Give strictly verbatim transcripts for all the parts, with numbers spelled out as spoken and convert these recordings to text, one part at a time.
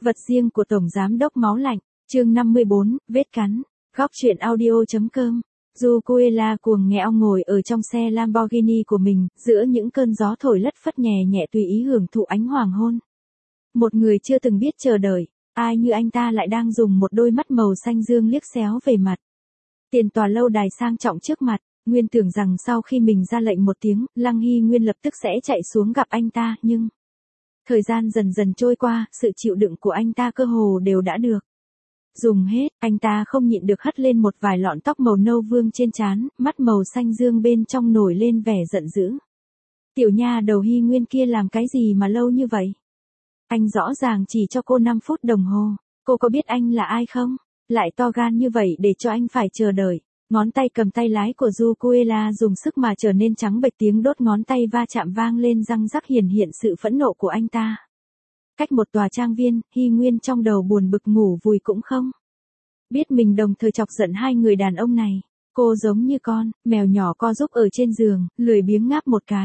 Vật riêng của Tổng Giám đốc Máu Lạnh, chương năm mươi bốn, vết cắn. Góc truyện audio.com. Zucuela cuồng nghẹo ngồi ở trong xe Lamborghini của mình, giữa những cơn gió thổi lất phất nhẹ nhẹ tùy ý hưởng thụ ánh hoàng hôn. Một người chưa từng biết chờ đợi, ai như anh ta lại đang dùng một đôi mắt màu xanh dương liếc xéo về mặt. Tiền tòa lâu đài sang trọng trước mặt, Nguyên tưởng rằng sau khi mình ra lệnh một tiếng, Lăng Hy Nguyên lập tức sẽ chạy xuống gặp anh ta, nhưng thời gian dần dần trôi qua, sự chịu đựng của anh ta cơ hồ đều đã được dùng hết, anh ta không nhịn được hất lên một vài lọn tóc màu nâu vương trên trán, mắt màu xanh dương bên trong nổi lên vẻ giận dữ. Tiểu nha đầu Hy Nguyên kia làm cái gì mà lâu như vậy? Anh rõ ràng chỉ cho cô năm phút đồng hồ, cô có biết anh là ai không? Lại to gan như vậy để cho anh phải chờ đợi. Ngón tay cầm tay lái của Zucuela dùng sức mà trở nên trắng bệch, tiếng đốt ngón tay va chạm vang lên răng rắc hiển hiện sự phẫn nộ của anh ta. Cách một tòa trang viên, Hy Nguyên trong đầu buồn bực ngủ vùi cũng không biết mình đồng thời chọc giận hai người đàn ông này. Cô giống như con mèo nhỏ co giúp ở trên giường, lười biếng ngáp một cái.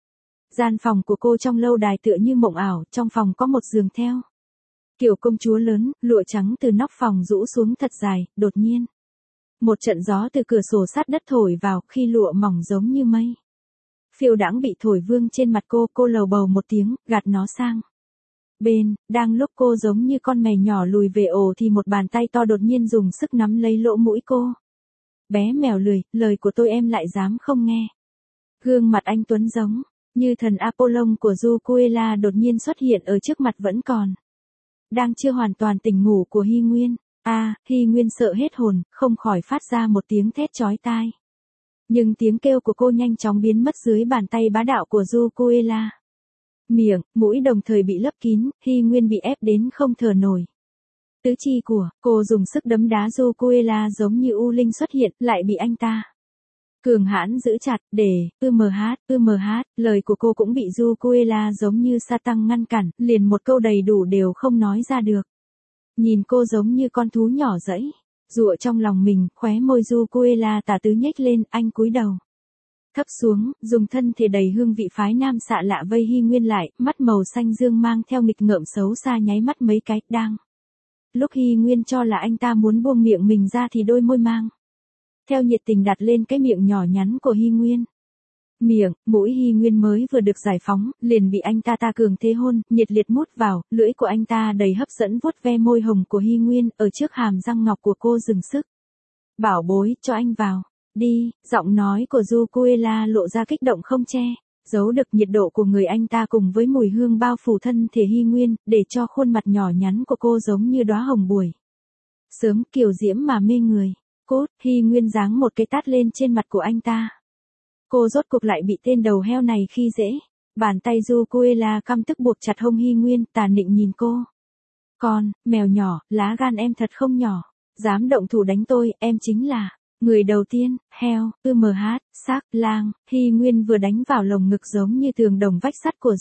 Gian phòng của cô trong lâu đài tựa như mộng ảo, trong phòng có một giường theo kiểu công chúa lớn, lụa trắng từ nóc phòng rũ xuống thật dài. Đột nhiên, một trận gió từ cửa sổ sát đất thổi vào, khi lụa mỏng giống như mây phiêu đãng bị thổi vương trên mặt cô, cô lầu bầu một tiếng, gạt nó sang bên. Đang lúc cô giống như con mèo nhỏ lùi về ổ thì một bàn tay to đột nhiên dùng sức nắm lấy lỗ mũi cô. Bé mèo lười, lời của tôi em lại dám không nghe. Gương mặt anh tuấn giống như thần Apollon của Zucuela đột nhiên xuất hiện ở trước mặt vẫn còn đang chưa hoàn toàn tỉnh ngủ của Hy Nguyên. A, à, Hy Nguyên sợ hết hồn, không khỏi phát ra một tiếng thét chói tai. Nhưng tiếng kêu của cô nhanh chóng biến mất dưới bàn tay bá đạo của Zucuela. Miệng, mũi đồng thời bị lấp kín, Hy Nguyên bị ép đến không thở nổi. Tứ chi của cô dùng sức đấm đá Zucuela giống như u linh xuất hiện, lại bị anh ta cường hãn giữ chặt, để, ư mh, ư mh, lời của cô cũng bị Zucuela giống như sa tăng ngăn cản, liền một câu đầy đủ đều không nói ra được. Nhìn cô giống như con thú nhỏ dẫy dụa trong lòng mình, khóe môi Zucuela tà tứ nhếch lên, anh cúi đầu thấp xuống, dùng thân thể đầy hương vị phái nam xạ lạ vây Hy Nguyên lại, mắt màu xanh dương mang theo nghịch ngợm xấu xa nháy mắt mấy cái. Đang lúc Hy Nguyên cho là anh ta muốn buông miệng mình ra thì đôi môi mang theo nhiệt tình đặt lên cái miệng nhỏ nhắn của Hy Nguyên. Miệng, mũi Hy Nguyên mới vừa được giải phóng, liền bị anh ta ta cường thế hôn, nhiệt liệt mút vào, lưỡi của anh ta đầy hấp dẫn vuốt ve môi hồng của Hy Nguyên, ở trước hàm răng ngọc của cô dừng sức. Bảo bối, cho anh vào. Đi, giọng nói của Zucuela lộ ra kích động không che giấu được nhiệt độ của người anh ta cùng với mùi hương bao phủ thân thể Hy Nguyên, để cho khuôn mặt nhỏ nhắn của cô giống như đóa hồng buổi sớm kiều diễm mà mê người. Cốt, Hy Nguyên giáng một cái tát lên trên mặt của anh ta. Cô rốt cuộc lại bị tên đầu heo này khi dễ. Bàn tay Zucuela căm tức buộc chặt hông Hy Nguyên, tà nịnh nhìn cô. Con, mèo nhỏ, lá gan em thật không nhỏ. Dám động thủ đánh tôi, em chính là người đầu tiên. Heo, ư mh, xác, lang. Hy Nguyên vừa đánh vào lồng ngực giống như tường đồng vách sắt của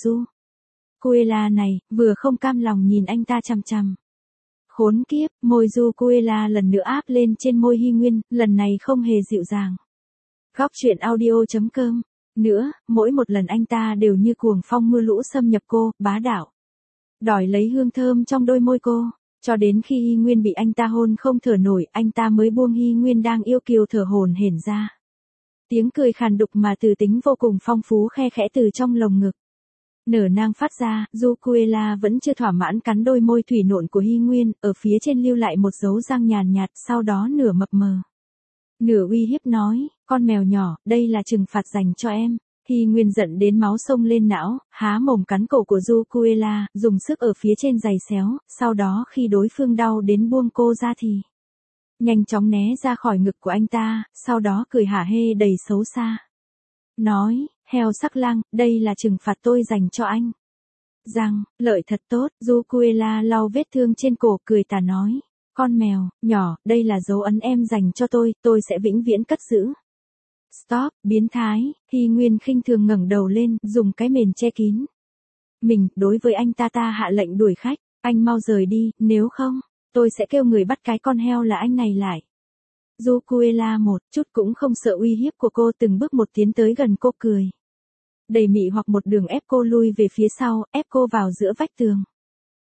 Zucuela này, vừa không cam lòng nhìn anh ta chằm chằm. Khốn kiếp, môi Zucuela lần nữa áp lên trên môi Hy Nguyên, lần này không hề dịu dàng. Góc truyện audio.com. Nữa, mỗi một lần anh ta đều như cuồng phong mưa lũ xâm nhập cô, bá đạo đòi lấy hương thơm trong đôi môi cô, cho đến khi Hy Nguyên bị anh ta hôn không thở nổi, anh ta mới buông Hy Nguyên đang yêu kiều thở hổn hển ra. Tiếng cười khàn đục mà từ tính vô cùng phong phú khe khẽ từ trong lồng ngực nở nang phát ra. Zucuela vẫn chưa thỏa mãn cắn đôi môi thủy nộn của Hy Nguyên, ở phía trên lưu lại một dấu răng nhàn nhạt, sau đó nửa mập mờ, nửa uy hiếp nói, con mèo nhỏ, đây là trừng phạt dành cho em. Hy Nguyên giận đến máu sông lên não, há mồm cắn cổ của Zucuela, dùng sức ở phía trên giày xéo, sau đó khi đối phương đau đến buông cô ra thì nhanh chóng né ra khỏi ngực của anh ta, sau đó cười hả hê đầy xấu xa. Nói, heo sắc lang, đây là trừng phạt tôi dành cho anh. Rằng, lợi thật tốt, Zucuela lau vết thương trên cổ, cười tà nói. Con mèo, nhỏ, đây là dấu ấn em dành cho tôi, tôi sẽ vĩnh viễn cất giữ. Stop, biến thái. Hy Nguyên khinh thường ngẩng đầu lên, dùng cái mền che kín mình, đối với anh ta ta hạ lệnh đuổi khách, anh mau rời đi, nếu không, tôi sẽ kêu người bắt cái con heo là anh này lại. Zucuela một chút cũng không sợ uy hiếp của cô, từng bước một tiến tới gần cô, cười đầy mị hoặc một đường ép cô lui về phía sau, ép cô vào giữa vách tường.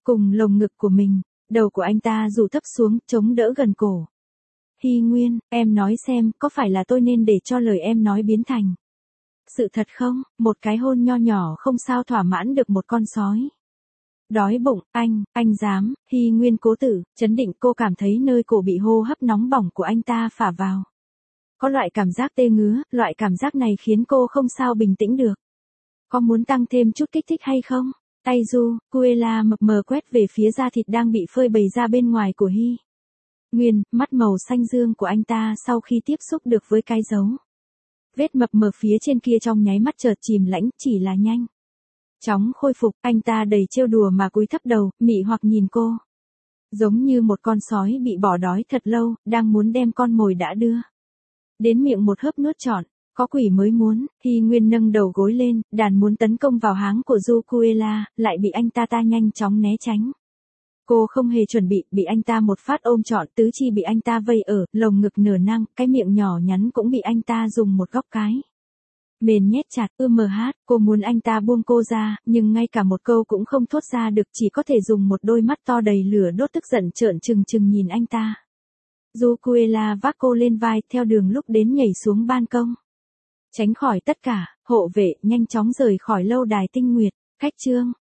cùng lồng ngực của mình, đầu của anh ta rủ thấp xuống, chống đỡ gần cổ. Hy Nguyên, em nói xem, có phải là tôi nên để cho lời em nói biến thành sự thật không? Một cái hôn nho nhỏ không sao thỏa mãn được một con sói. Đói bụng, anh, anh dám, Hy Nguyên cố tử, chấn định. Cô cảm thấy nơi cổ bị hô hấp nóng bỏng của anh ta phả vào. Có loại cảm giác tê ngứa, loại cảm giác này khiến cô không sao bình tĩnh được. Có muốn tăng thêm chút kích thích hay không? Tay Juliela mập mờ quét về phía da thịt đang bị phơi bày ra bên ngoài của Hy Nguyên, mắt màu xanh dương của anh ta sau khi tiếp xúc được với cái dấu vết mập mờ phía trên kia trong nháy mắt chợt chìm lãnh, chỉ là nhanh chóng khôi phục. Anh ta đầy trêu đùa mà cúi thấp đầu, mị hoặc nhìn cô. Giống như một con sói bị bỏ đói thật lâu, đang muốn đem con mồi đã đưa đến miệng một hớp nuốt trọn. Có quỷ mới muốn. Hy Nguyên nâng đầu gối lên, đàn muốn tấn công vào háng của Juliela, lại bị anh ta ta nhanh chóng né tránh. Cô không hề chuẩn bị, bị anh ta một phát ôm trọn, tứ chi bị anh ta vây ở, lồng ngực nửa nang, cái miệng nhỏ nhắn cũng bị anh ta dùng một góc cái mền nhét chặt. Ư mờ hát, cô muốn anh ta buông cô ra, nhưng ngay cả một câu cũng không thốt ra được, chỉ có thể dùng một đôi mắt to đầy lửa đốt tức giận trợn trừng trừng nhìn anh ta. Juliela vác cô lên vai, theo đường lúc đến nhảy xuống ban công. Tránh khỏi tất cả, hộ vệ nhanh chóng rời khỏi lâu đài Tinh Nguyệt. Khách trương,